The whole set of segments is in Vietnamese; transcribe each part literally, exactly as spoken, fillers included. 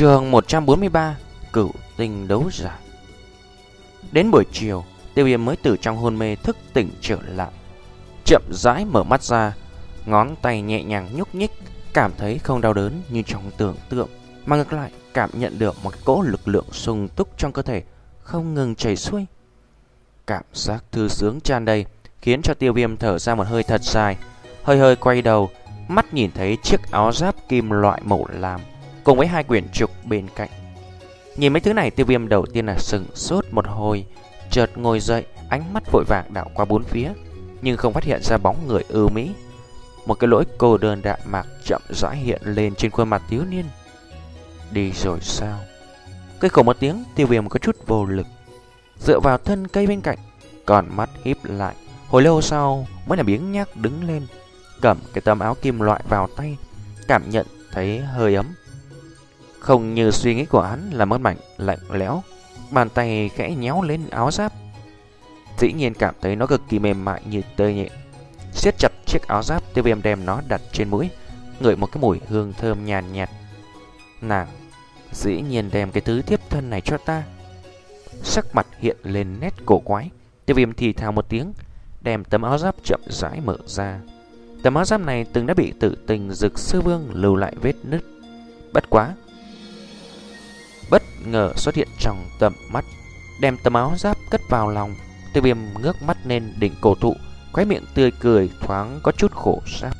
Chương một trăm bốn mươi ba. Cửu tinh đấu giả. Đến buổi chiều, Tiêu Viêm mới từ trong hôn mê thức tỉnh trở lại, chậm rãi mở mắt ra, ngón tay nhẹ nhàng nhúc nhích, cảm thấy không đau đớn như trong tưởng tượng, mà ngược lại cảm nhận được một cỗ lực lượng sung túc trong cơ thể không ngừng chảy xuôi. Cảm giác thư sướng tràn đầy khiến cho Tiêu Viêm thở ra một hơi thật dài, hơi hơi quay đầu, mắt nhìn thấy chiếc áo giáp kim loại màu lam cùng với hai quyển trục bên cạnh. Nhìn mấy thứ này, Tiêu Viêm đầu tiên là sững sốt một hồi, chợt ngồi dậy, ánh mắt vội vàng đảo qua bốn phía, nhưng không phát hiện ra bóng người ưu mỹ. Một cái lỗi cô đơn đạm mạc chậm rãi hiện lên trên khuôn mặt thiếu niên. Đi rồi sao? Cười khổ một tiếng, Tiêu Viêm có chút vô lực, dựa vào thân cây bên cạnh, còn mắt híp lại. Hồi lâu sau mới là biếng nhác đứng lên, cầm cái tấm áo kim loại vào tay, cảm nhận thấy hơi ấm. Không như suy nghĩ của hắn là mơn mảnh lạnh lẽo, bàn tay khẽ nhéo lên áo giáp, dĩ nhiên cảm thấy nó cực kỳ mềm mại như tơ nhện. Siết chặt chiếc áo giáp, Tiêu Viêm đem nó đặt trên mũi, ngửi một cái mùi hương thơm nhàn nhạt. Nàng dĩ nhiên đem cái thứ tiếp thân này cho ta. Sắc mặt hiện lên nét cổ quái, Tiêu Viêm thì thào một tiếng, đem tấm áo giáp chậm rãi mở ra. Tấm áo giáp này từng đã bị Tử Tình Dực Sư Vương lưu lại vết nứt, bất quá bất ngờ xuất hiện trong tầm mắt, đem tấm áo giáp cất vào lòng. Tiêu Viêm ngước mắt lên đỉnh cổ thụ, khóe miệng tươi cười thoáng có chút khổ sáp.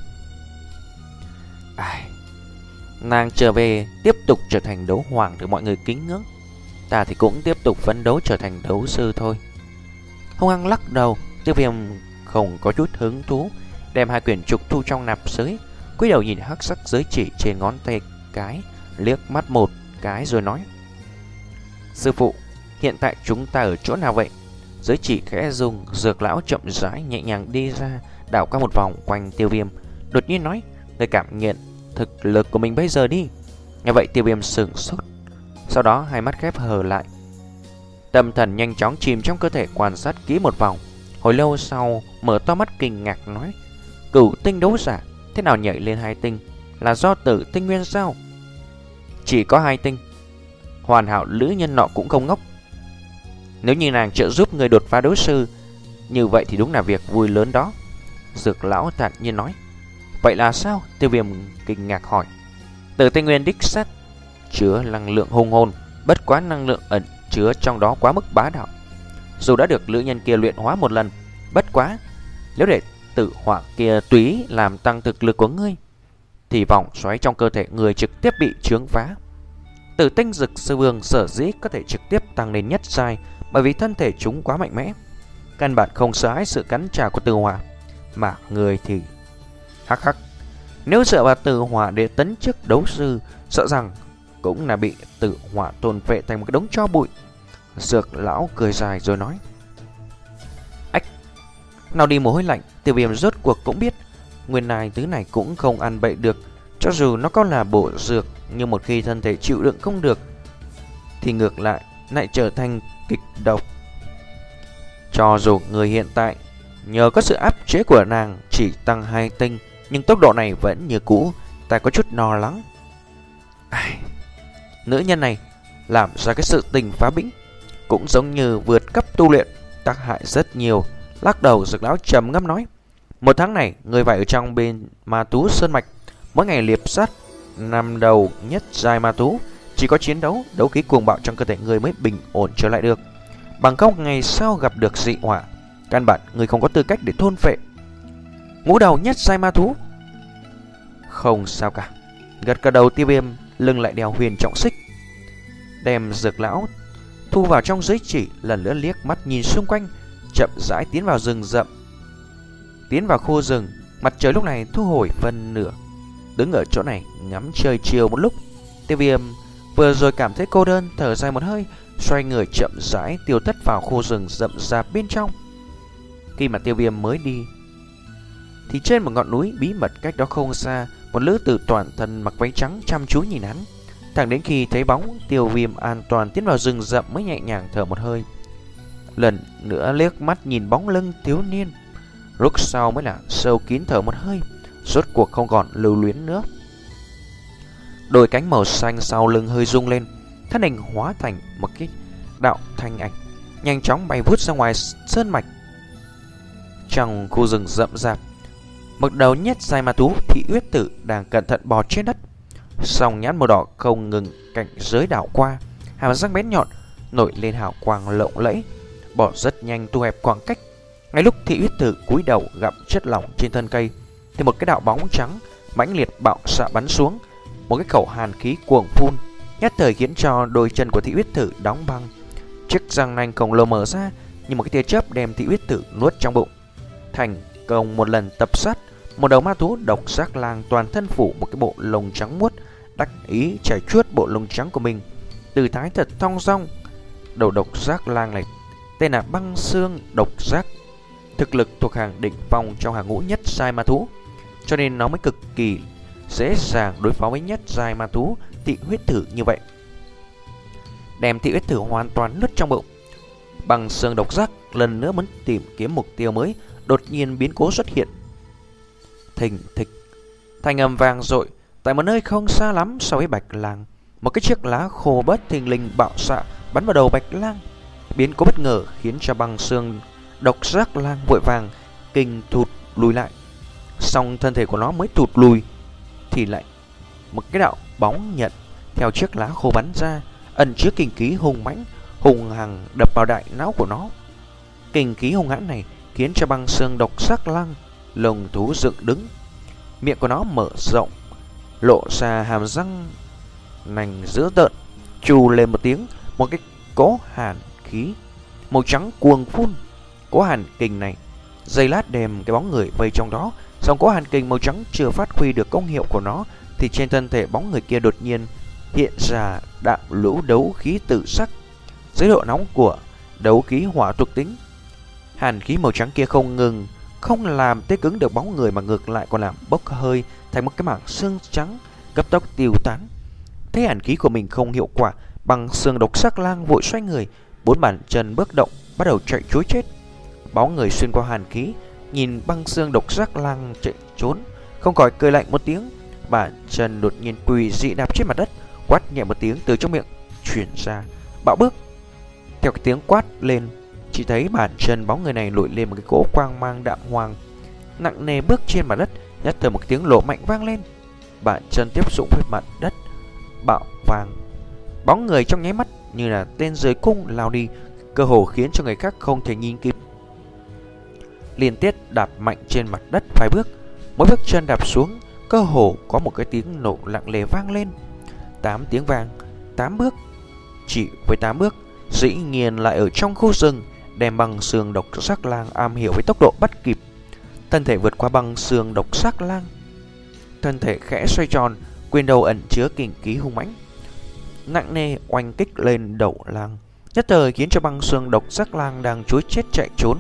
Ai, nàng trở về tiếp tục trở thành đấu hoàng được mọi người kính ngưỡng, ta thì cũng tiếp tục phấn đấu trở thành đấu sư thôi. Hung hăng lắc đầu, Tiêu Viêm không có chút hứng thú, đem hai quyển trục thu trong nạp giới, cúi đầu nhìn hắc sắc giới chỉ trên ngón tay cái, liếc mắt một cái rồi nói: Sư phụ, hiện tại chúng ta ở chỗ nào vậy? Giới chỉ khẽ rung, Dược lão chậm rãi nhẹ nhàng đi ra, đảo qua một vòng quanh Tiêu Viêm, đột nhiên nói: Người cảm nhận thực lực của mình bây giờ đi. Nghe vậy Tiêu Viêm sững sốt, sau đó hai mắt khép hờ lại, tâm thần nhanh chóng chìm trong cơ thể, quan sát kỹ một vòng. Hồi lâu sau mở to mắt kinh ngạc nói: Cửu tinh đấu giả thế nào nhảy lên hai tinh? Là do Tử Tinh Nguyên sao? Chỉ có hai tinh, hoàn hảo nữ nhân nọ cũng không ngốc. Nếu như nàng trợ giúp người đột phá đấu sư, như vậy thì đúng là việc vui lớn đó. Dược lão thản nhiên nói. Vậy là sao? Tiêu Viêm kinh ngạc hỏi. Tử Tinh Nguyên đích xác chứa năng lượng hùng hồn, bất quá năng lượng ẩn chứa trong đó quá mức bá đạo. Dù đã được nữ nhân kia luyện hóa một lần, bất quá nếu để tử hỏa kia túy làm tăng thực lực của ngươi, thì vòng xoáy trong cơ thể người trực tiếp bị chướng phá. Tử Tinh Dực Sư Vương sở dĩ có thể trực tiếp tăng lên nhất giai, bởi vì thân thể chúng quá mạnh mẽ, căn bản không sợ hãi sự cắn trả của tử hỏa. Mà người thì hắc hắc, nếu dựa vào tử hỏa để tấn chức đấu sư, sợ rằng cũng là bị tử hỏa tồn phệ thành một cái đống tro bụi. Dược lão cười dài rồi nói. Ách, nào đi mồ hôi lạnh. Tiêu Viêm rốt cuộc cũng biết nguyên lai thứ này cũng không ăn bậy được. Cho dù nó có là bổ dược, nhưng một khi thân thể chịu đựng không được thì ngược lại lại trở thành kịch độc. Cho dù người hiện tại nhờ có sự áp chế của nàng chỉ tăng hai tinh, nhưng tốc độ này vẫn như cũ, ta có chút lo lắng. Ai, nữ nhân này làm ra cái sự tình phá bĩnh, cũng giống như vượt cấp tu luyện, tác hại rất nhiều. Lắc đầu, Dược lão trầm ngâm nói. Một tháng này người phải ở trong bên ma tú sơn mạch, mỗi ngày liệp sát năm đầu nhất giai ma tú. Chỉ có chiến đấu, đấu khí cuồng bạo trong cơ thể người mới bình ổn trở lại được. Bằng không ngày sau gặp được dị hỏa, căn bản người không có tư cách để thôn phệ. Ngũ đầu nhất giai ma thú. Không sao cả. Gật cả đầu, Tiêu Viêm lưng lại đeo huyền trọng xích, đem Dược lão thu vào trong giới chỉ, lần nữa liếc mắt nhìn xung quanh, chậm rãi tiến vào rừng rậm. Tiến vào khu rừng, mặt trời lúc này thu hồi phân nửa. Đứng ở chỗ này ngắm trời chiều một lúc, Tiêu Viêm vừa rồi cảm thấy cô đơn, thở dài một hơi, xoay người chậm rãi tiêu thất vào khu rừng rậm rạp bên trong. Khi mà Tiêu Viêm mới đi, thì trên một ngọn núi bí mật cách đó không xa, một nữ tử toàn thân mặc váy trắng chăm chú nhìn hắn. Thẳng đến khi thấy bóng Tiêu Viêm an toàn tiến vào rừng rậm mới nhẹ nhàng thở một hơi, lần nữa liếc mắt nhìn bóng lưng thiếu niên. Lúc sau mới là sâu kín thở một hơi, rốt cuộc không còn lưu luyến nữa. Đôi cánh màu xanh sau lưng hơi rung lên, thân hình hóa thành một cái đạo thanh ảnh, nhanh chóng bay vút ra ngoài sơn mạch. Trong khu rừng rậm rạp, một đầu nhất dài ma thú Thị Uyết Tử đang cẩn thận bò trên đất, song nhãn màu đỏ không ngừng cảnh giới đảo qua, hàm răng bén nhọn nổi lên hào quang lộng lẫy, bò rất nhanh thu hẹp khoảng cách. Ngay lúc Thị Uyết Tử cúi đầu gặm chất lỏng trên thân cây, thì một cái đạo bóng trắng mãnh liệt bạo xạ bắn xuống, một cái khẩu hàn khí cuồng phun, nhất thời khiến cho đôi chân của Thị Uyết Tử đóng băng. Chiếc răng nanh khổng lồ mở ra như một cái tia chớp đem Thị Uyết Tử nuốt trong bụng. Thành công một lần tập sát, một đầu ma thú độc giác lang toàn thân phủ một cái bộ lông trắng muốt, đắc ý chảy chuốt bộ lông trắng của mình, từ thái thật thong dong. Đầu độc giác lang này tên là Băng Xương Độc Giác, thực lực thuộc hàng đỉnh phong trong hàng ngũ nhất giai ma thú, cho nên nó mới cực kỳ dễ dàng đối phó với nhất giai ma thú Thị Huyết Tử như vậy, đem Thị Huyết Tử hoàn toàn nuốt trong bụng. Băng Xương Độc Giác lần nữa muốn tìm kiếm mục tiêu mới, đột nhiên biến cố xuất hiện. Thình thịch, thanh âm vang dội tại một nơi không xa lắm so với Bạch Lang. Một cái chiếc lá khô bất thình lình bạo xạ bắn vào đầu Bạch Lang. Biến cố bất ngờ khiến cho Băng Xương Độc Giác lang vội vàng kinh thụt lùi lại. Song thân thể của nó mới thụt lùi thì lại một cái đạo bóng nhận theo chiếc lá khô bắn ra, ẩn chứa kinh khí hùng mãnh hùng hằng đập vào đại não của nó. Kinh khí hung hãn này khiến cho Băng Xương Độc Giác lang lồng thú dựng đứng, miệng của nó mở rộng, lộ ra hàm răng nành dữ tợn, trù lên một tiếng, một cái cỗ hàn khí màu trắng cuồng phun. Cỗ hàn kình này giây lát đem cái bóng người vây trong đó, song cỗ hàn kình màu trắng chưa phát huy được công hiệu của nó thì trên thân thể bóng người kia đột nhiên hiện ra đạo lũ đấu khí tự sắc. Dưới độ nóng của đấu khí hỏa thuộc tính, hàn khí màu trắng kia không ngừng không làm tê cứng được bóng người, mà ngược lại còn làm bốc hơi thành một cái mảng xương trắng cấp tốc tiêu tán. Thấy hàn khí của mình không hiệu quả, Băng Xương Độc Giác lang vội xoay người, bốn bàn chân bước động, bắt đầu chạy trối chết. Bóng người xuyên qua hàn khí nhìn Băng Xương Độc Giác lang chạy trốn, không khỏi cười lạnh một tiếng. Bàn chân đột nhiên quỳ dị đạp trên mặt đất, quát nhẹ một tiếng từ trong miệng truyền ra, bạo bước. Theo cái tiếng quát lên, chỉ thấy bàn chân bóng người này nổi lên một cái cỗ quang mang đạm hoàng, nặng nề bước trên mặt đất. Nhất thời một cái tiếng nổ mạnh vang lên, bàn chân tiếp xúc với mặt đất, bạo vang. Bóng người trong nháy mắt như là tên rời cung lao đi, cơ hồ khiến cho người khác không thể nhìn kịp. Liên tiếp đạp mạnh trên mặt đất vài bước, mỗi bước chân đạp xuống cơ hồ có một cái tiếng nổ lặng lẽ vang lên. Tám tiếng vang, tám bước. Chỉ với tám bước, dĩ nhiên lại ở trong khu rừng, đem Băng Xương Độc Giác lang am hiểu với tốc độ bắt kịp. Thân thể vượt qua Băng Xương Độc Giác lang, thân thể khẽ xoay tròn, quyền đầu ẩn chứa kình khí hung mãnh, nặng nề oanh kích lên đầu lang, nhất thời khiến cho Băng Xương Độc Giác lang đang trối chết chạy trốn.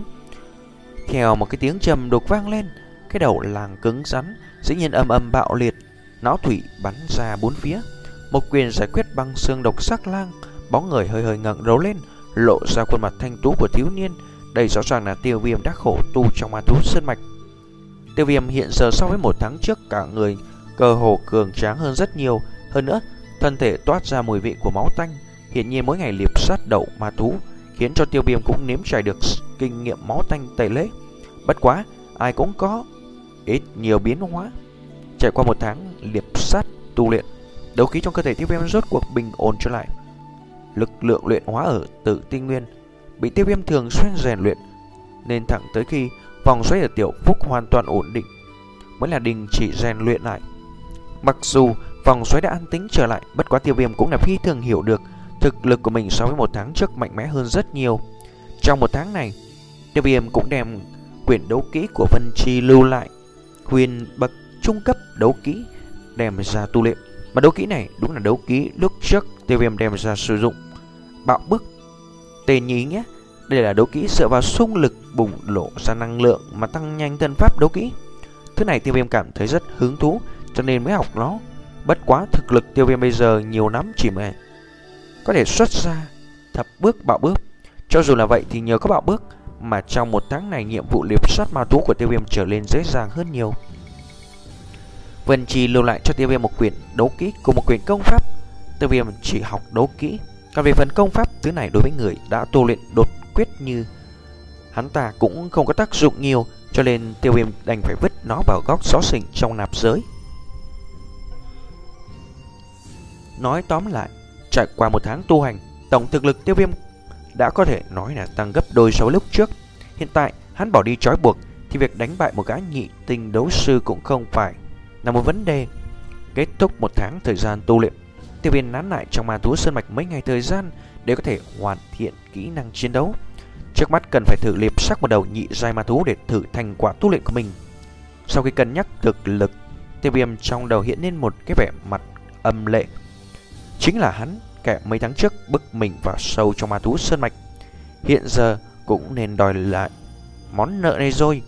Theo một cái tiếng trầm đục vang lên, cái đầu lang cứng rắn dĩ nhiên âm âm bạo liệt, não thủy bắn ra bốn phía. Một quyền giải quyết Băng Xương Độc Giác lang, bóng người hơi hơi ngẩng đầu lên, lộ ra khuôn mặt thanh tú của thiếu niên. Đây rõ ràng là Tiêu Viêm đã khổ tu trong ma thú sơn mạch. Tiêu Viêm hiện giờ so với một tháng trước cả người cơ hồ cường tráng hơn rất nhiều, hơn nữa thân thể toát ra mùi vị của máu tanh. Hiện nhiên mỗi ngày liệp sát đầu ma thú khiến cho Tiêu Viêm cũng nếm trải được kinh nghiệm máu tanh tẩy lễ. Bất quá ai cũng có ít nhiều biến hóa. Trải qua một tháng liệp sát tu luyện, đấu khí trong cơ thể Tiêu Viêm rốt cuộc bình ổn trở lại. Lực lượng luyện hóa ở Tử Tinh Nguyên bị Tiêu Viêm thường xuyên rèn luyện, nên thẳng tới khi vòng xoáy ở Tiểu Phúc hoàn toàn ổn định mới là đình chỉ rèn luyện lại. Mặc dù vòng xoáy đã an tĩnh trở lại, bất quá Tiêu Viêm cũng là phi thường hiểu được thực lực của mình so với một tháng trước mạnh mẽ hơn rất nhiều. Trong một tháng này, Tiêu Viêm cũng đem quyển đấu kỹ của Vân Chi lưu lại, huyền bậc trung cấp đấu kỹ đem ra tu luyện. Mà đấu kỹ này đúng là đấu kỹ lúc trước Tiêu Viêm đem ra sử dụng, bạo bức. Tên nhí nhé, đây là đấu kỹ dựa vào xung lực bùng lộ ra năng lượng mà tăng nhanh thân pháp đấu kỹ. Thứ này Tiêu Viêm cảm thấy rất hứng thú cho nên mới học nó. Bất quá thực lực Tiêu Viêm bây giờ nhiều lắm chỉ mà có thể xuất ra thập bước bạo bước. Cho dù là vậy thì nhờ có bạo bước mà trong một tháng này nhiệm vụ liệp sát ma thú của Tiêu Viêm trở nên dễ dàng hơn nhiều. Vân Chi lưu lại cho Tiêu Viêm một quyển đấu kỹ cùng một quyển công pháp. Tiêu Viêm chỉ học đấu kỹ, còn về phần công pháp, thứ này đối với người đã tu luyện đột quyết như hắn ta cũng không có tác dụng nhiều, cho nên Tiêu Viêm đành phải vứt nó vào góc xó xỉnh trong nạp giới. Nói tóm lại, trải qua một tháng tu hành, tổng thực lực Tiêu Viêm đã có thể nói là tăng gấp đôi so với lúc trước. Hiện tại hắn bỏ đi trói buộc thì việc đánh bại một gã nhị tinh đấu sư cũng không phải là một vấn đề. Kết thúc một tháng thời gian tu luyện, Tiêu Viêm nán lại trong Ma Thú Sơn Mạch mấy ngày thời gian để có thể hoàn thiện kỹ năng chiến đấu. Trước mắt cần phải thử liệp sắc một đầu nhị giai ma thú để thử thành quả tu luyện của mình. Sau khi cân nhắc thực lực, Tiêu Viêm trong đầu hiện lên một cái vẻ mặt âm lệ. Chính là hắn kẻ mấy tháng trước bức mình vào sâu trong Ma Thú Sơn Mạch, hiện giờ cũng nên đòi lại món nợ này rồi.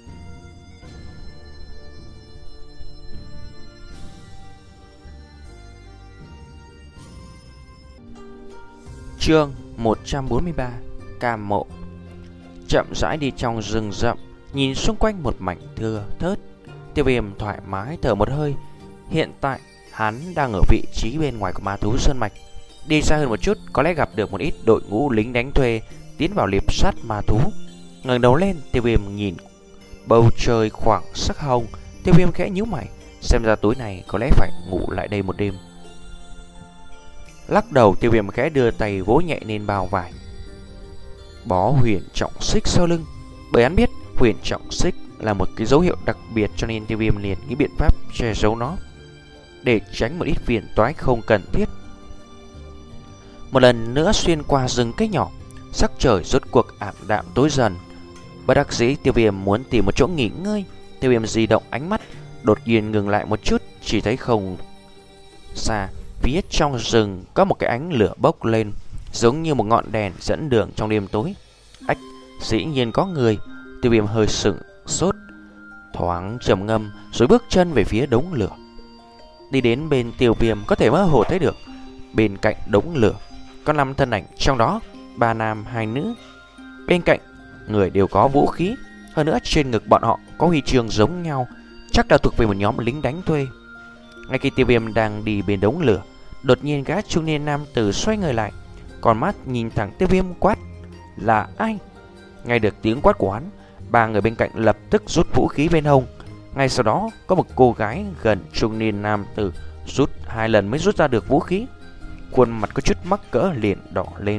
Chương một trăm bốn mươi ba. Cam mộ. Chậm rãi đi trong rừng rậm, nhìn xung quanh một mảnh thưa thớt, Tiêu Viêm thoải mái thở một hơi. Hiện tại hắn đang ở vị trí bên ngoài của Ma Thú Sơn Mạch. Đi xa hơn một chút, có lẽ gặp được một ít đội ngũ lính đánh thuê tiến vào liệp sát ma thú. Ngẩng đầu lên, Tiêu Viêm nhìn bầu trời khoảng sắc hồng. Tiêu Viêm khẽ nhíu mày, xem ra tối nay có lẽ phải ngủ lại đây một đêm. Lắc đầu, Tiêu Viêm khẽ đưa tay vỗ nhẹ lên bao vải, bó huyền trọng xích sau lưng. Bởi hắn biết huyền trọng xích là một cái dấu hiệu đặc biệt, cho nên Tiêu Viêm liền nghĩ biện pháp che giấu nó để tránh một ít phiền toái không cần thiết. Một lần nữa xuyên qua rừng cây nhỏ, sắc trời rốt cuộc ảm đạm tối dần. Bất đắc dĩ, Tiêu Viêm muốn tìm một chỗ nghỉ ngơi. Tiêu Viêm di động ánh mắt, đột nhiên ngừng lại một chút, chỉ thấy không xa phía trong rừng có một cái ánh lửa bốc lên, giống như một ngọn đèn dẫn đường trong đêm tối. Ách, dĩ nhiên có người. Tiêu Viêm hơi sững sốt, thoáng trầm ngâm rồi bước chân về phía đống lửa. Đi đến bên, Tiêu Viêm có thể mơ hồ thấy được bên cạnh đống lửa có năm thân ảnh, trong đó ba nam hai nữ. Bên cạnh người đều có vũ khí, hơn nữa trên ngực bọn họ có huy chương giống nhau, chắc là thuộc về một nhóm lính đánh thuê. Ngay khi Tiêu Viêm đang đi bên đống lửa, đột nhiên gã trung niên nam tử xoay người lại, con mắt nhìn thẳng Tiêu Viêm quát: "Là ai?" Nghe được tiếng quát của hắn, ba người bên cạnh lập tức rút vũ khí bên hông. Ngay sau đó có một cô gái gần trung niên nam tử rút hai lần mới rút ra được vũ khí, khuôn mặt có chút mắc cỡ liền đỏ lên.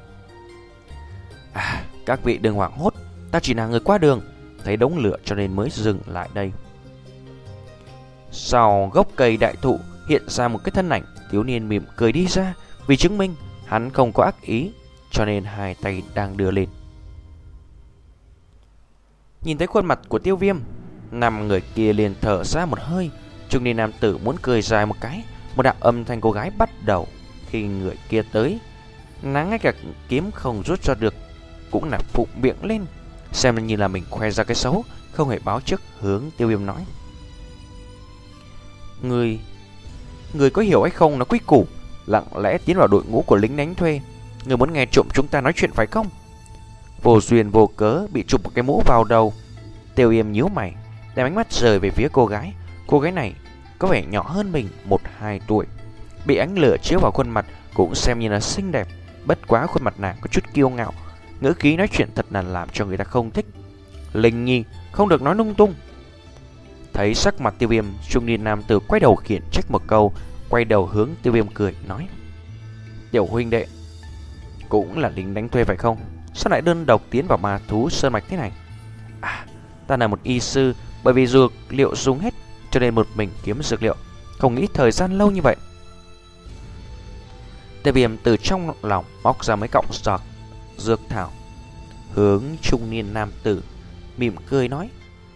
"À, các vị đừng hoảng hốt, ta chỉ là người qua đường, thấy đống lửa cho nên mới dừng lại đây." Sau gốc cây đại thụ hiện ra một cái thân ảnh, thiếu niên mỉm cười đi ra, vì chứng minh hắn không có ác ý, cho nên hai tay đang đưa lên. Nhìn thấy khuôn mặt của Tiêu Viêm, năm người kia liền thở ra một hơi. Trung niên nam tử muốn cười dài một cái, một đạo âm thanh cô gái bắt đầu. Khi người kia tới, nàng ngay cả kiếm không rút ra được cũng là phụng miệng lên, xem như là mình khoe ra cái xấu, không hề báo trước, hướng Tiêu Viêm nói: Người Người có hiểu hay không nó quy củ, lặng lẽ tiến vào đội ngũ của lính đánh thuê. Người muốn nghe trộm chúng ta nói chuyện phải không? Vô duyên vô cớ bị chụp một cái mũ vào đầu. Tiêu Viêm nhíu mày, đem ánh mắt rời về phía cô gái. Cô gái này có vẻ nhỏ hơn mình một hai tuổi, bị ánh lửa chiếu vào khuôn mặt cũng xem như là xinh đẹp. Bất quá khuôn mặt nàng có chút kiêu ngạo, ngữ khí nói chuyện thật là làm cho người ta không thích. Linh Nhi, không được nói lung tung. Thấy sắc mặt Tiêu Viêm, trung niên nam tử quay đầu khiển trách một câu, quay đầu hướng Tiêu Viêm cười nói: Tiểu huynh đệ, cũng là lính đánh thuê phải không? Sao lại đơn độc tiến vào Ma Thú Sơn Mạch thế này? À, ta là một y sư, bởi vì dược liệu dùng hết cho nên một mình kiếm dược liệu, không nghĩ thời gian lâu như vậy. Tiêu Viêm từ trong lòng móc ra mấy cọng giọt dược thảo, hướng trung niên nam tử mỉm cười nói: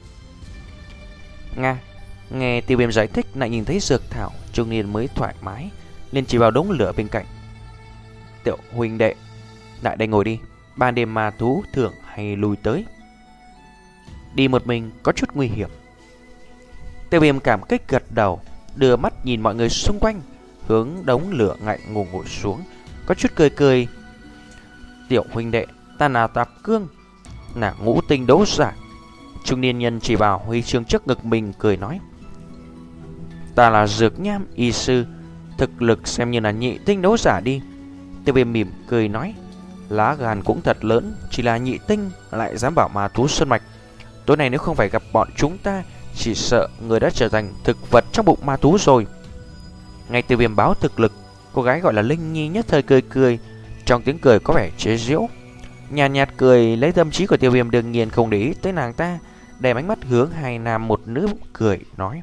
Nga. Nghe Tiêu Viêm giải thích, lại nhìn thấy dược thảo, trung niên mới thoải mái, liền chỉ vào đống lửa bên cạnh. Tiểu huynh đệ, lại đây ngồi đi, ban đêm ma thú thường hay lui tới, đi một mình có chút nguy hiểm. Tiêu Viêm cảm kích gật đầu, đưa mắt nhìn mọi người xung quanh, hướng đống lửa ngại ngùng ngồi xuống, có chút cười cười. Tiểu huynh đệ, ta là Tạp Cương, là ngũ tinh đấu giả. Trung niên nhân chỉ vào huy chương trước ngực mình cười nói: Ta là Dược Nham y sư, thực lực xem như là nhị tinh đấu giả đi. Tiêu Viêm mỉm cười nói, lá gan cũng thật lớn, chỉ là nhị tinh lại dám bảo ma thú sơn mạch. Tối nay nếu không phải gặp bọn chúng ta, chỉ sợ người đã trở thành thực vật trong bụng ma thú rồi. Ngay Tiêu Viêm báo thực lực, cô gái gọi là Linh Nhi nhất thời cười cười, trong tiếng cười có vẻ chế giễu. Nhàn nhạt, nhạt cười lấy tâm trí của Tiêu Viêm đương nhiên không để ý tới nàng ta, đem ánh mắt hướng hai nam một nữ cười nói,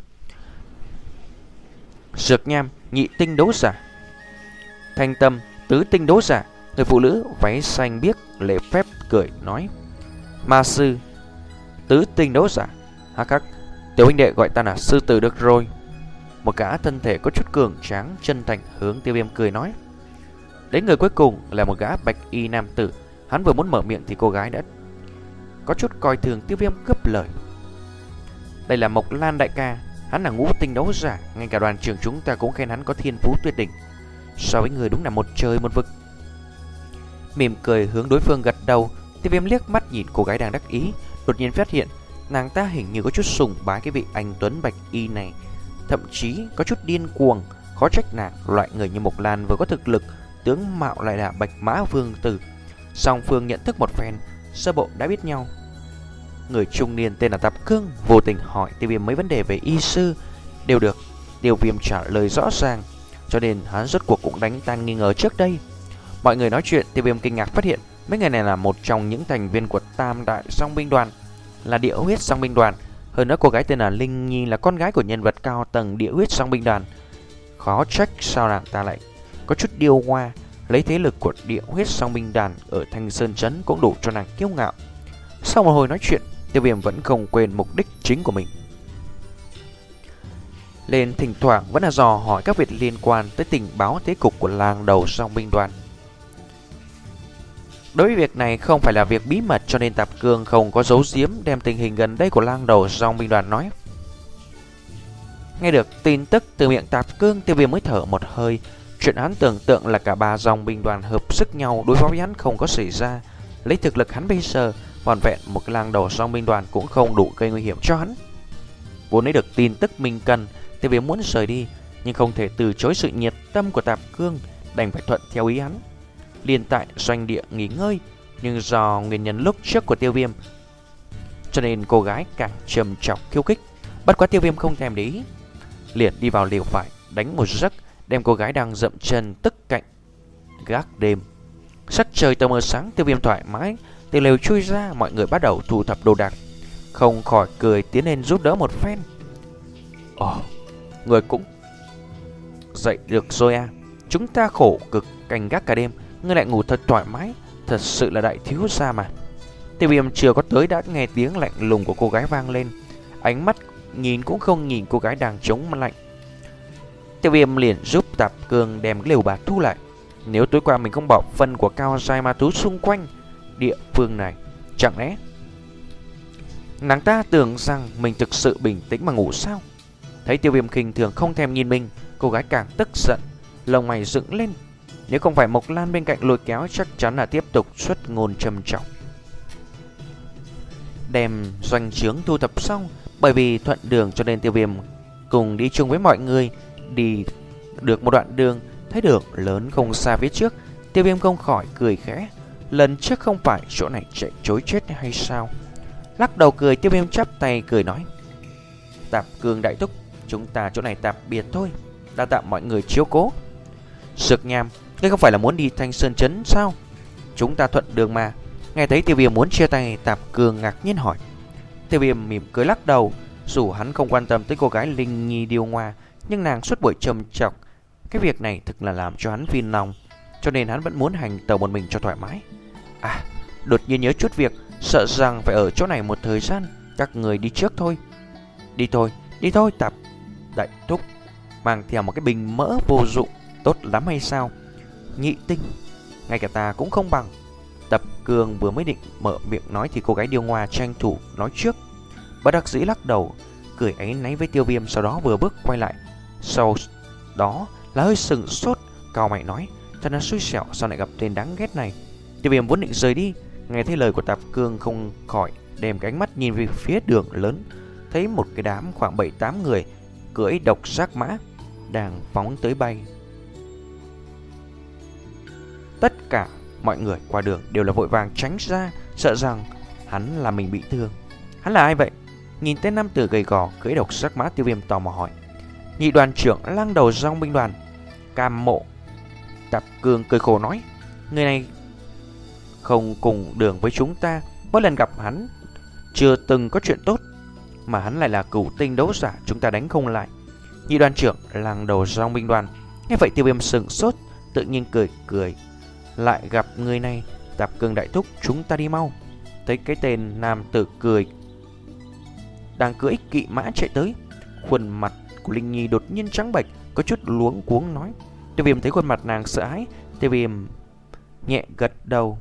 Dược Nham nhị tinh đấu giả, Thanh Tâm tứ tinh đấu giả. Người phụ nữ váy xanh biếc lễ phép cười nói, Ma sư tứ tinh đấu giả. Hắc hắc, tiểu huynh đệ gọi ta là sư tử được rồi. Một gã thân thể có chút cường tráng chân thành hướng Tiêu Viêm cười nói. Đến người cuối cùng là một gã bạch y nam tử. Hắn vừa muốn mở miệng thì cô gái đã có chút coi thường Tiêu Viêm cướp lời. Đây là Mộc Lan đại ca, hắn là ngũ tinh đấu giả, ngay cả đoàn trưởng chúng ta cũng khen hắn có thiên phú tuyệt đỉnh. So với người đúng là một trời một vực. Mỉm cười hướng đối phương gật đầu, Tiêu Viêm liếc mắt nhìn cô gái đang đắc ý, đột nhiên phát hiện nàng ta hình như có chút sùng bái cái vị anh tuấn bạch y này, thậm chí có chút điên cuồng. Khó trách nàng loại người như Mộc Lan vừa có thực lực, tướng mạo lại là Bạch Mã Vương tử. Song phương nhận thức một phen, sơ bộ đã biết nhau. Người trung niên tên là Tạp Cương vô tình hỏi Tiêu Viêm mấy vấn đề về y sư, đều được Tiêu Viêm trả lời rõ ràng, cho nên hắn rốt cuộc cũng đánh tan nghi ngờ trước đây. Mọi người nói chuyện, Tiêu Viêm kinh ngạc phát hiện mấy người này là một trong những thành viên của Tam Đại Song Binh Đoàn, là Địa Huyết Song Binh Đoàn. Hơn nữa cô gái tên là Linh Nhi là con gái của nhân vật cao tầng Địa Huyết Song Binh Đoàn. Khó trách sao nàng ta lại có chút điêu hoa, lấy thế lực của Địa Huyết Song Binh Đoàn ở Thanh Sơn Trấn cũng đủ cho nàng kiêu ngạo. Sau một hồi nói chuyện, Tiêu Viêm vẫn không quên mục đích chính của mình. Lên thỉnh thoảng vẫn là dò hỏi các việc liên quan tới tình báo thế cục của làng đầu Song Binh Đoàn. Đối với việc này không phải là việc bí mật, cho nên Tạp Cương không có giấu giếm, đem tình hình gần đây của lang đầu Song Binh Đoàn nói. Nghe được tin tức từ miệng Tạp Cương, Tiêu Viêm mới thở một hơi. Chuyện hắn tưởng tượng là cả ba dòng binh đoàn hợp sức nhau đối phó với hắn không có xảy ra. Lấy thực lực hắn bây giờ, vòn vẹn một cái lang đầu Song Binh Đoàn cũng không đủ gây nguy hiểm cho hắn. Vốn lấy được tin tức mình cần, Tiêu Viêm muốn rời đi, nhưng không thể từ chối sự nhiệt tâm của Tạp Cương, đành phải thuận theo ý hắn. Liền tại doanh địa nghỉ ngơi, nhưng do nguyên nhân lúc trước của Tiêu Viêm, cho nên cô gái càng trầm trọng khiêu khích. Bất quá Tiêu Viêm không thèm để ý, liền đi vào liều phải đánh một giấc, đem cô gái đang dậm chân tức cạnh gác đêm. Sắc trời tờ mờ sáng, Tiêu Viêm thoải mái từ lều chui ra, mọi người bắt đầu thu thập đồ đạc, không khỏi cười tiến lên giúp đỡ một phen. Ồ, người cũng dậy được rồi à? Chúng ta khổ cực canh gác cả đêm, ngươi lại ngủ thật thoải mái, thật sự là đại thiếu gia mà. Tiêu Viêm chưa có tới đã nghe tiếng lạnh lùng của cô gái vang lên, ánh mắt nhìn cũng không nhìn cô gái đang chống lạnh. Tiêu Viêm liền giúp Tạp Cương đem cái lều bạt thu lại. Nếu tối qua mình không bỏ phân của cao giai ma thú xung quanh địa phương này, chẳng lẽ nàng ta tưởng rằng mình thực sự bình tĩnh mà ngủ sao? Thấy Tiêu Viêm khinh thường không thèm nhìn mình, cô gái càng tức giận, lông mày dựng lên. Nếu không phải Mộc Lan bên cạnh lôi kéo, chắc chắn là tiếp tục xuất ngôn trầm trọng. Đem doanh trướng thu thập xong, bởi vì thuận đường cho nên Tiêu Viêm cùng đi chung với mọi người. Đi được một đoạn đường, thấy đường lớn không xa phía trước, Tiêu Viêm không khỏi cười khẽ. Lần trước không phải chỗ này chạy trối chết hay sao? Lắc đầu cười, Tiêu Viêm chắp tay cười nói, Tạp Cương đại thúc, chúng ta chỗ này tạm biệt thôi, đa tạ mọi người chiếu cố. Dược Nham, ngươi không phải là muốn đi Thanh Sơn Trấn sao? Chúng ta thuận đường mà. Nghe thấy Tiêu Viêm muốn chia tay, Tạp Cương ngạc nhiên hỏi. Tiêu Viêm mỉm cười lắc đầu. Dù hắn không quan tâm tới cô gái Linh Nhi điêu ngoa, nhưng nàng suốt buổi trầm chọc, cái việc này thực là làm cho hắn phiền lòng, cho nên hắn vẫn muốn hành tàu một mình cho thoải mái. À, đột nhiên nhớ chút việc, sợ rằng phải ở chỗ này một thời gian, các người đi trước thôi. Đi thôi, đi thôi Tạp đại thúc, mang theo một cái bình mỡ vô dụng tốt lắm hay sao? Nhị tinh, ngay cả ta cũng không bằng. Tập Cường vừa mới định mở miệng nói thì cô gái điêu ngoa tranh thủ nói trước. Bất đắc dĩ lắc đầu, cười áy náy với Tiêu Viêm, sau đó vừa bước quay lại. Sau đó là hơi sừng sốt, cau mày nói, thật là xui xẻo, sao lại gặp tên đáng ghét này. Tiêu Viêm vốn định rời đi, nghe thấy lời của Tạp Cương không khỏi đem cái ánh mắt nhìn về phía đường lớn, thấy một cái đám khoảng bảy tám người cưỡi độc giác mã đang phóng tới bay. Tất cả mọi người qua đường đều là vội vàng tránh ra, sợ rằng hắn là mình bị thương. Hắn là ai vậy? Nhìn tên nam tử gầy gò cưỡi độc giác mã, Tiêu Viêm tò mò hỏi. Nhị đoàn trưởng lang đầu dòng binh đoàn Cam Mộ. Tạp Cương cười khổ nói, người này không cùng đường với chúng ta, mỗi lần gặp hắn chưa từng có chuyện tốt, mà hắn lại là cửu tinh đấu giả, chúng ta đánh không lại. Nhị đoàn trưởng lang đầu dòng binh đoàn nghe vậy, Tiêu Viêm sững sốt, tự nhiên cười cười. Lại gặp người này, Tạp Cương đại thúc, chúng ta đi mau. Thấy cái tên nam tử cười đang cưỡi kỵ mã chạy tới, khuôn mặt của Linh Nhi đột nhiên trắng bệch, có chút luống cuống nói. Tiêu Viêm thấy khuôn mặt nàng sợ hãi, Tiêu Viêm nhẹ gật đầu.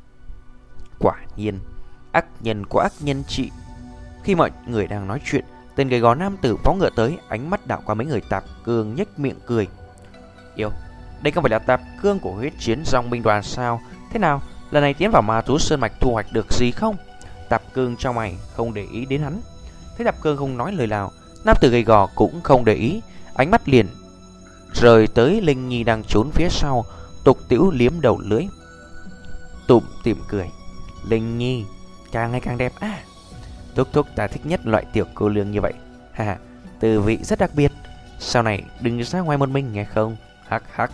Quả nhiên, ác nhân có ác nhân trị. Khi mọi người đang nói chuyện, tên gầy gò nam tử phóng ngựa tới, ánh mắt đảo qua mấy người. Tạp Cương nhếch miệng cười. Yêu, đây không phải là Tạp Cương của huyết chiến dòng binh đoàn sao? Thế nào, lần này tiến vào Ma Thú Sơn Mạch thu hoạch được gì không? Tạp Cương trong mày không để ý đến hắn. Thấy Tạp Cương không nói lời nào, nam tử gầy gò cũng không để ý, ánh mắt liền rời tới Linh Nhi đang trốn phía sau, tục tĩu liếm đầu lưỡi, tủm tỉm cười. Linh Nhi càng ngày càng đẹp à? Thúc thúc ta thích nhất loại tiểu cô nương như vậy. Ha, tư vị rất đặc biệt. Sau này đừng ra ngoài một mình nghe không? Hắc hắc.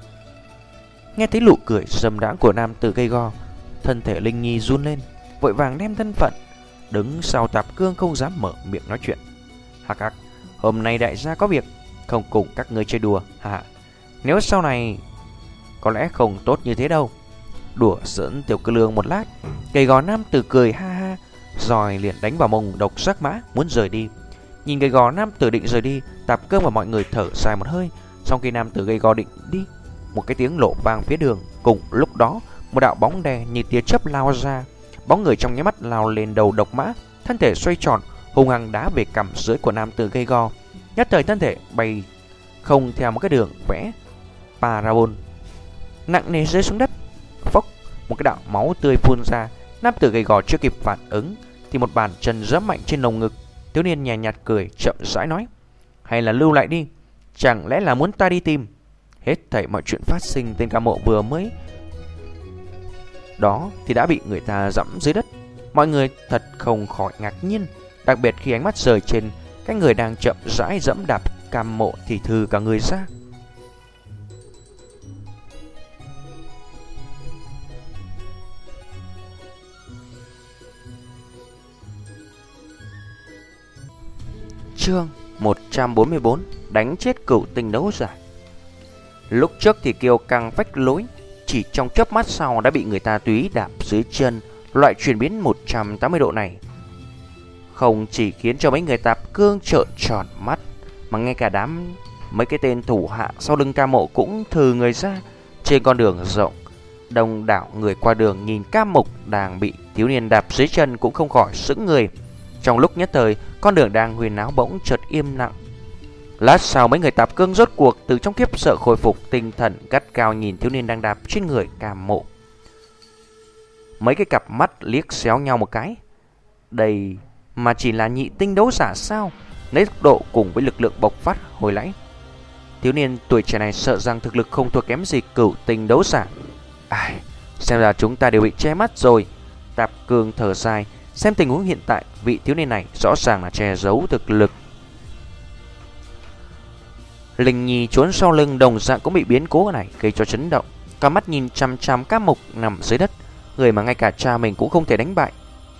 Nghe thấy nụ cười dâm đãng của nam tử gầy gò, thân thể Linh Nhi run lên, vội vàng đem thân phận đứng sau Tạp Cương, không dám mở miệng nói chuyện. Hắc hắc, hôm nay đại gia có việc, không cùng các ngươi chơi đùa. Hả? Nếu sau này có lẽ không tốt như thế đâu. Đùa giỡn tiểu cơ lương một lát, gầy gò nam tử cười ha ha, rồi liền đánh vào mông độc giác mã muốn rời đi. Nhìn gầy gò nam tử định rời đi, Tạp Cương và mọi người thở dài một hơi. Sau khi nam tử gầy gò định đi, một cái tiếng lộ vang phía đường. Cùng lúc đó, một đạo bóng đen như tia chớp lao ra. Bóng người trong nháy mắt lao lên đầu độc mã, thân thể xoay tròn, hung hăng đá về cằm dưới của nam tử gầy gò. Nhất thời thân thể bay không theo một cái đường vẽ parabol, nặng nề rơi xuống đất. Phốc, một cái đạo máu tươi phun ra. Nam tử gầy gò chưa kịp phản ứng thì một bàn chân giẫm mạnh trên lồng ngực. Thiếu niên nhàn nhạt cười, chậm rãi nói, hay là lưu lại đi, chẳng lẽ là muốn ta đi tìm? Hết thảy mọi chuyện phát sinh, tên Cam Mộ vừa mới đó thì đã bị người ta dẫm dưới đất. Mọi người thật không khỏi ngạc nhiên, đặc biệt khi ánh mắt rời trên cái người đang chậm rãi dẫm đạp Cam Mộ thì thừ cả người ra. Chương một trăm bốn mươi bốn, đánh chết cửu tinh đấu giả. Lúc trước thì kiêu căng phách lối, chỉ trong chớp mắt sau đã bị người ta tùy đạp dưới chân. Loại chuyển biến một trăm tám mươi độ này không chỉ khiến cho mấy người Tạp Cương trợn tròn mắt, mà ngay cả đám mấy cái tên thủ hạ sau lưng Cam Mộ cũng thừ người ra. Trên con đường rộng, đông đảo người qua đường nhìn Cam Mục đang bị thiếu niên đạp dưới chân cũng không khỏi sững người. Trong lúc nhất thời, con đường đang huyền náo bỗng chợt im lặng. Lát sau, mấy người Tạp Cương rốt cuộc từ trong kiếp sợ khôi phục tinh thần, gắt cao nhìn thiếu niên đang đạp trên người Cam Mộ. Mấy cái cặp mắt liếc xéo nhau một cái. Đây mà chỉ là nhị tinh đấu giả sao? Lấy tốc độ cùng với lực lượng bộc phát hồi nãy, thiếu niên tuổi trẻ này sợ rằng thực lực không thua kém gì cửu tinh đấu giả. Ai, xem ra chúng ta đều bị che mắt rồi. Tạp Cương thở dài, xem tình huống hiện tại, vị thiếu niên này rõ ràng là che giấu thực lực. Linh Nhi trốn sau lưng đồng dạng cũng bị biến cố này gây cho chấn động, cả mắt nhìn chằm chằm Cam Mục nằm dưới đất, người mà ngay cả cha mình cũng không thể đánh bại.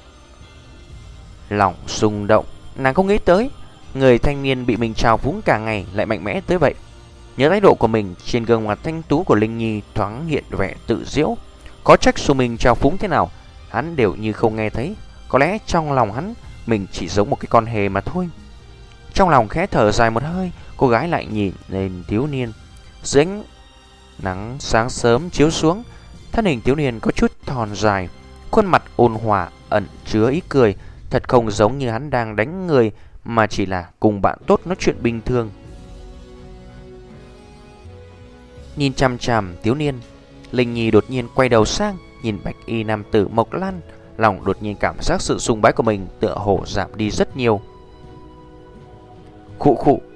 Lòng rung động, nàng không nghĩ tới người thanh niên bị mình trào phúng cả ngày lại mạnh mẽ tới vậy. Nhớ thái độ của mình, trên gương mặt thanh tú của Linh Nhi thoáng hiện vẻ tự giễu. Có trách dù mình trào phúng thế nào, hắn đều như không nghe thấy. Có lẽ trong lòng hắn, mình chỉ giống một cái con hề mà thôi. Trong lòng khẽ thở dài một hơi, cô gái lại nhìn lên thiếu niên. Dưới ánh nắng sáng sớm chiếu xuống, thân hình thiếu niên có chút thon dài, khuôn mặt ôn hòa ẩn chứa ý cười, thật không giống như hắn đang đánh người, mà chỉ là cùng bạn tốt nói chuyện bình thường. Nhìn chằm chằm thiếu niên, Linh Nhi đột nhiên quay đầu sang nhìn bạch y nam tử Mộc Lan, lòng đột nhiên cảm giác sự sùng bái của mình tựa hồ giảm đi rất nhiều. Khụ khụ,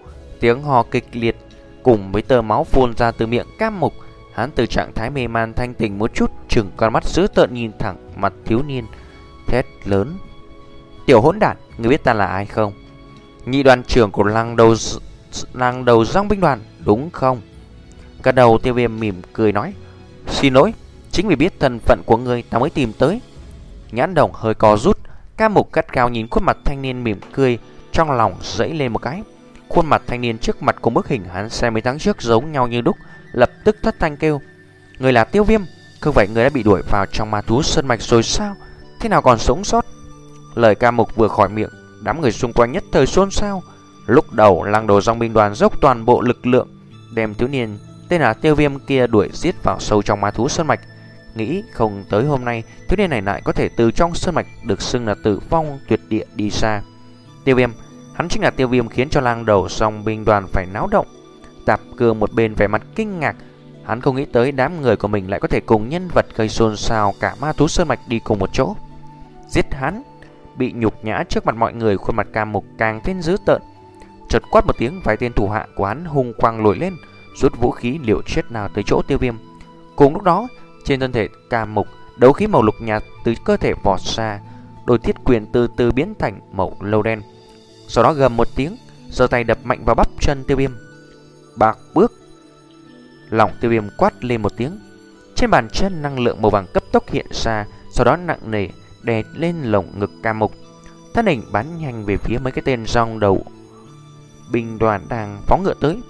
tiếng ho kịch liệt cùng với tơ máu phun ra từ miệng Cam Mục. Hắn từ trạng thái mê man thanh tỉnh một chút, chừng con mắt dữ tợn nhìn thẳng mặt thiếu niên, thét lớn: "Tiểu hỗn đản, ngươi biết ta là ai không? Nhị đoàn trưởng của làng đầu làng đầu dòng binh đoàn, đúng không?" Cả đầu Tiêu Viêm mỉm cười nói: "Xin lỗi, chính vì biết thân phận của ngươi ta mới tìm tới." Nhãn đồng hơi co rút, Cam Mục gắt gao nhìn khuôn mặt thanh niên mỉm cười, trong lòng dẫy lên một cái. Khuôn mặt thanh niên trước mặt cùng bức hình hắn xem mấy tháng trước giống nhau như đúc, lập tức thất thanh kêu: "Người là Tiêu Viêm, không phải người đã bị đuổi vào trong ma thú sơn mạch rồi sao? Thế nào còn sống sót?" Lời Cam Mục vừa khỏi miệng, đám người xung quanh nhất thời xôn xao. Lúc đầu làng đầu dòng binh đoàn dốc toàn bộ lực lượng đem thiếu niên tên là Tiêu Viêm kia đuổi giết vào sâu trong ma thú sơn mạch. Nghĩ không tới hôm nay thiếu niên này lại có thể từ trong sơn mạch được xưng là tử vong tuyệt địa đi xa. Tiêu Viêm, hắn chính là Tiêu Viêm khiến cho làng đầu dòng binh đoàn phải náo động. Tạp Cương một bên vẻ mặt kinh ngạc, hắn không nghĩ tới đám người của mình lại có thể cùng nhân vật gây xôn xao cả ma thú sơn mạch đi cùng một chỗ. Giết hắn! Bị nhục nhã trước mặt mọi người, khuôn mặt Cam Mục càng thêm dữ tợn. Chợt quát một tiếng, vài tên thủ hạ của hắn hung quang nổi lên, rút vũ khí liều chết nào tới chỗ Tiêu Viêm. Cùng lúc đó, trên thân thể Cam Mục, đấu khí màu lục nhạt từ cơ thể vọt ra, đôi thiết quyền từ từ biến thành màu lâu đen. Sau đó gầm một tiếng, giơ tay đập mạnh vào bắp chân Tiêu Viêm. Bạc bước! Lòng Tiêu Viêm quát lên một tiếng. Trên bàn chân năng lượng màu vàng cấp tốc hiện ra, sau đó nặng nề đè lên lồng ngực Cam Mục. Thân hình bắn nhanh về phía mấy cái tên rong đầu binh đoàn đang phóng ngựa tới.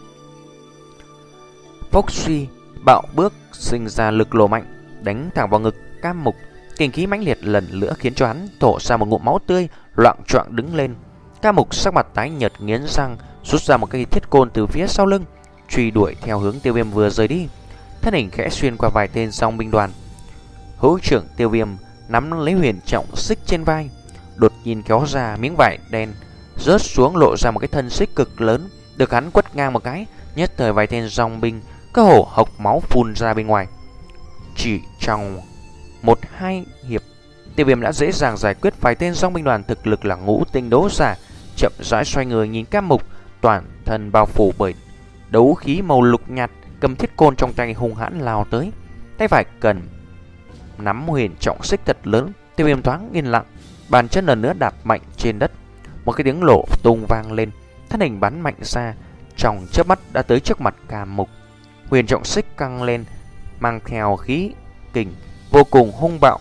Phốc suy, bạo bước sinh ra lực lồ mạnh, đánh thẳng vào ngực Cam Mục. Kinh khí mãnh liệt lần nữa khiến cho hắn thổ ra một ngụm máu tươi, loạng choạng đứng lên. Cam Mục sắc mặt tái nhợt nghiến răng, rút ra một cây thiết côn từ phía sau lưng, truy đuổi theo hướng Tiêu Viêm vừa rời đi. Thân hình khẽ xuyên qua vài tên dòng binh đoàn. Hữu trưởng Tiêu Viêm nắm lấy huyền trọng xích trên vai, đột nhiên kéo ra miếng vải đen, rớt xuống lộ ra một cái thân xích cực lớn, được hắn quất ngang một cái, nhất thời vài tên dòng binh cơ hồ hộc máu phun ra bên ngoài. Chỉ trong một hai hiệp, Tiêu Viêm đã dễ dàng giải quyết vài tên dòng binh đoàn thực lực là ngũ tinh đấu giả. Chậm rãi xoay người nhìn Cam Mục, toàn thân bao phủ bởi đấu khí màu lục nhạt, cầm thiết côn trong tay hung hãn lao tới. Tay phải cần nắm huyền trọng xích thật lớn. Tiêu Viêm thoáng yên lặng, bàn chân lần nữa đạp mạnh trên đất. Một cái tiếng nổ tung vang lên, thân hình bắn mạnh ra, trong chớp mắt đã tới trước mặt Cam Mục. Huyền trọng xích căng lên, mang theo khí kình vô cùng hung bạo,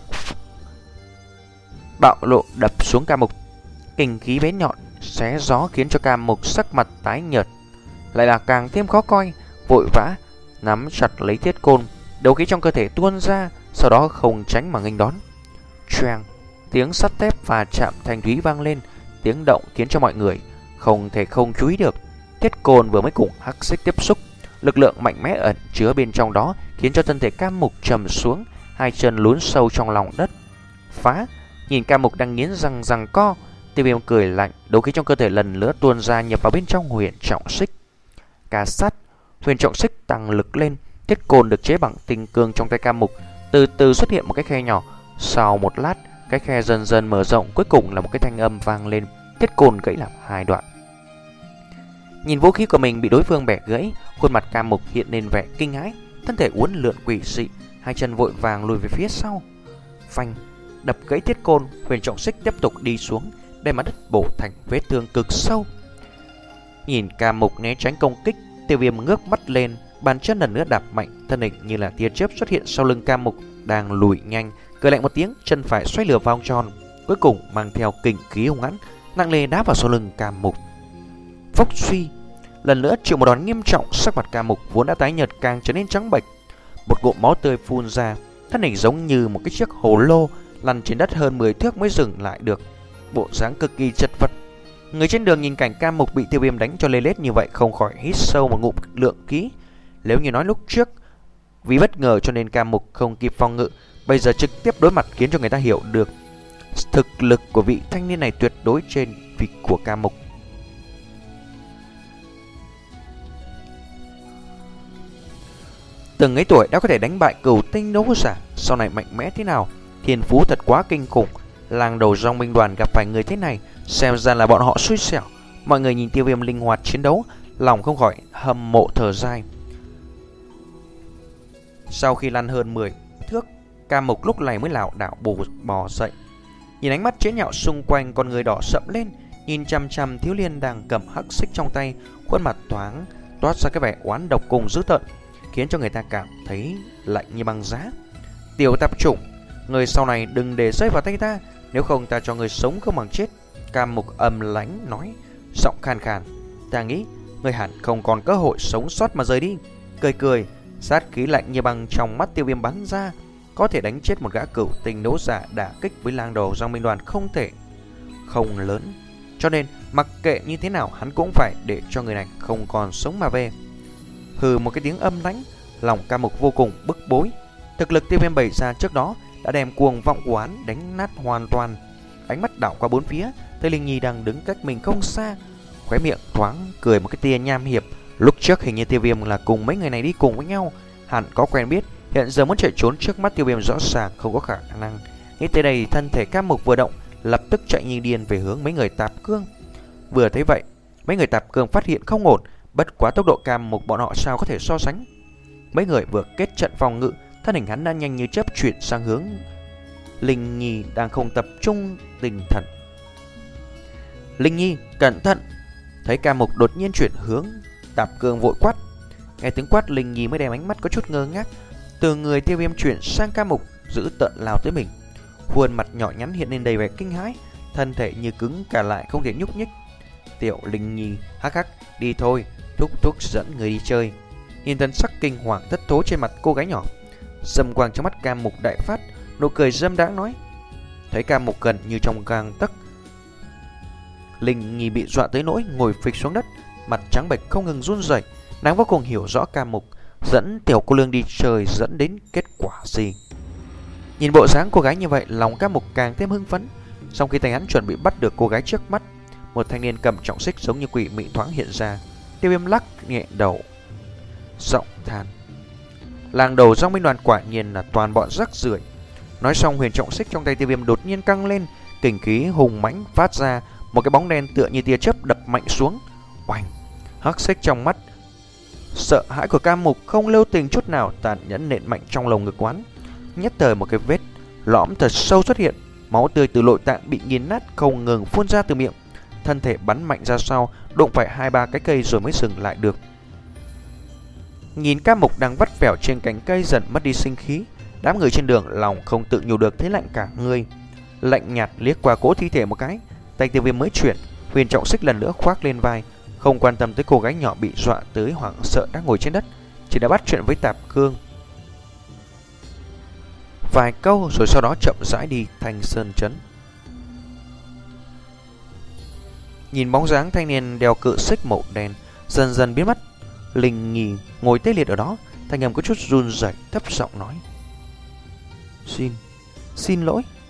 bạo lộ đập xuống Cam Mục. Kình khí bén nhọn xé gió khiến cho Cam Mục sắc mặt tái nhợt, lại là càng thêm khó coi, vội vã nắm chặt lấy thiết côn, đấu khí trong cơ thể tuôn ra, sau đó không tránh mà nghênh đón. Choang, tiếng sắt thép và chạm thanh thúy vang lên, tiếng động khiến cho mọi người không thể không chú ý được. Thiết côn vừa mới cùng hắc xích tiếp xúc, lực lượng mạnh mẽ ẩn chứa bên trong đó khiến cho thân thể Cam Mục trầm xuống, hai chân lún sâu trong lòng đất. Phá! Nhìn Cam Mục đang nghiến răng giằng co, Tiêu Viêm cười lạnh, đấu khí trong cơ thể lần nữa tuôn ra nhập vào bên trong huyền trọng xích. Cà sát, huyền trọng xích tăng lực lên, thiết côn được chế bằng tinh cương trong tay Cam Mục từ từ xuất hiện một cái khe nhỏ. Sau một lát, cái khe dần dần mở rộng, cuối cùng là một cái thanh âm vang lên, thiết côn gãy làm hai đoạn. Nhìn vũ khí của mình bị đối phương bẻ gãy, khuôn mặt Cam Mục hiện lên vẻ kinh hãi, thân thể uốn lượn quỷ dị, hai chân vội vàng lùi về phía sau. Phanh, đập gãy thiết côn, huyền trọng xích tiếp tục đi xuống, đem mặt đất bổ thành vết thương cực sâu. Nhìn Cam Mục né tránh công kích, Tiêu Viêm ngước mắt lên, bàn chân lần nữa đạp mạnh, thân hình như là tia chớp xuất hiện sau lưng Cam Mục đang lùi nhanh, cười lạnh một tiếng, chân phải xoay lửa vòng tròn, cuối cùng mang theo kình khí hung hãn, nặng nề đá vào sau lưng Cam Mục. Phốc suy, lần nữa chịu một đòn nghiêm trọng, sắc mặt Cam Mục vốn đã tái nhợt càng trở nên trắng bệch, một ngụm máu tươi phun ra, thân hình giống như một cái chiếc hồ lô lăn trên đất hơn mười thước mới dừng lại được, bộ dáng cực kỳ chật vật. Người trên đường nhìn cảnh Cam Mục bị Tiêu Viêm đánh cho lê lết như vậy không khỏi hít sâu một ngụm lượng khí. Nếu như nói lúc trước vì bất ngờ cho nên Cam Mục không kịp phòng ngự, bây giờ trực tiếp đối mặt khiến cho người ta hiểu được thực lực của vị thanh niên này tuyệt đối trên vị của Cam Mục. Từng ấy tuổi đã có thể đánh bại cửu tinh đấu giả, sau này mạnh mẽ thế nào, thiên phú thật quá kinh khủng. Làng đầu dòng binh đoàn gặp phải người thế này, xem ra là bọn họ xui xẻo. Mọi người nhìn Tiêu Viêm linh hoạt chiến đấu, lòng không khỏi hâm mộ thở dài. Sau khi lăn hơn mười thước, Cam Mục lúc này mới lảo đảo bò, bò dậy. Nhìn ánh mắt chế nhạo xung quanh, con người đỏ sậm lên, nhìn chăm chăm thiếu niên đang cầm hắc xích trong tay, khuôn mặt thoáng toát ra cái vẻ oán độc cùng dữ tợn, khiến cho người ta cảm thấy lạnh như băng giá. Tiểu tạp chủng, người sau này đừng để rơi vào tay ta, nếu không ta cho người sống không bằng chết. Cam Mục âm lãnh nói, giọng khan khàn. Ta nghĩ người hẳn không còn cơ hội sống sót mà rời đi. Cười cười, sát khí lạnh như băng trong mắt Tiêu Viêm bắn ra. Có thể đánh chết một gã cửu tinh đấu giả đả kích với lang đầu Giang Minh Đoàn không thể không lớn, cho nên mặc kệ như thế nào hắn cũng phải để cho người này không còn sống mà về. Hừ một cái tiếng âm lãnh, lòng Cam Mục vô cùng bức bối. Thực lực Tiêu Viêm bày ra trước đó đã đem cuồng vọng quán đánh nát hoàn toàn. Ánh mắt đảo qua bốn phía, thấy Linh Nhi đang đứng cách mình không xa, khóe miệng thoáng cười một cái tia nham hiểm. Lúc trước hình như Tiêu Viêm là cùng mấy người này đi cùng với nhau, hẳn có quen biết. Hiện giờ muốn chạy trốn trước mắt Tiêu Viêm rõ ràng không có khả năng. Nghĩ tới đây, thân thể Cam Mục vừa động, lập tức chạy như điên về hướng mấy người Tạp Cương. Vừa thấy vậy, mấy người Tạp Cương phát hiện không ổn, bất quá tốc độ Cam Mục bọn họ sao có thể so sánh. Mấy người vừa kết trận phòng ngự, thân hình hắn đã nhanh như chớp chuyển sang hướng Linh Nhi đang không tập trung tinh thần. Linh Nhi, cẩn thận! Thấy Cam Mục đột nhiên chuyển hướng, Tạp Cương vội quát. Nghe tiếng quát, Linh Nhi mới đem ánh mắt có chút ngơ ngác từ người Tiêu Viêm chuyển sang Cam Mục, giữ tợn lao tới mình. Khuôn mặt nhỏ nhắn hiện lên đầy vẻ kinh hãi, thân thể như cứng cả lại không thể nhúc nhích. Tiểu Linh Nhi hắc hắc, đi thôi, thúc thúc dẫn người đi chơi. Nhìn thần sắc kinh hoàng thất thố trên mặt cô gái nhỏ, dâm quang trong mắt Cam Mục đại phát, nụ cười dâm đãng nói. Thấy Cam Mục gần như trong gang tấc, Linh Nhi bị dọa tới nỗi ngồi phịch xuống đất, mặt trắng bệch không ngừng run rẩy. Nàng vô cùng hiểu rõ Cam Mục dẫn tiểu cô nương đi chơi dẫn đến kết quả gì. Nhìn bộ dáng cô gái như vậy, lòng Cam Mục càng thêm hưng phấn. Sau khi tay hắn chuẩn bị bắt được cô gái trước mắt, một thanh niên cầm trọng xích giống như quỷ mị thoáng hiện ra. Tiêu Viêm lắc nhẹ đầu, giọng than. Làng đầu Giang Minh Đoàn quả nhiên là toàn bọn rắc rưởi. Nói xong, huyền trọng xích trong tay Tiêu Viêm đột nhiên căng lên, kình khí hùng mãnh phát ra, một cái bóng đen tựa như tia chớp đập mạnh xuống. Oanh! Hắc xích trong mắt sợ hãi của Cam Mục không lưu tình chút nào, tàn nhẫn nện mạnh trong lồng ngực quán. Nhất thời một cái vết lõm thật sâu xuất hiện, máu tươi từ nội tạng bị nghiền nát không ngừng phun ra từ miệng. Thân thể bắn mạnh ra sau, đụng phải hai ba cái cây rồi mới dừng lại được. Nhìn Cam Mục đang vắt vẻo trên cành cây dần mất đi sinh khí, đám người trên đường lòng không tự nhủ được thấy lạnh cả người. Lạnh nhạt liếc qua cỗ thi thể một cái, tay Tiêu Viêm mới chuyển, huyền trọng xích lần nữa khoác lên vai, không quan tâm tới cô gái nhỏ bị dọa tới hoảng sợ đang ngồi trên đất, chỉ đã bắt chuyện với Tạp Cương vài câu rồi sau đó chậm rãi đi Thanh Sơn Trấn. Nhìn bóng dáng thanh niên đeo cự xích màu đen dần dần biến mất, Linh Nhi ngồi tê liệt ở đó, thanh âm có chút run rẩy thấp giọng nói: Xin, xin lỗi.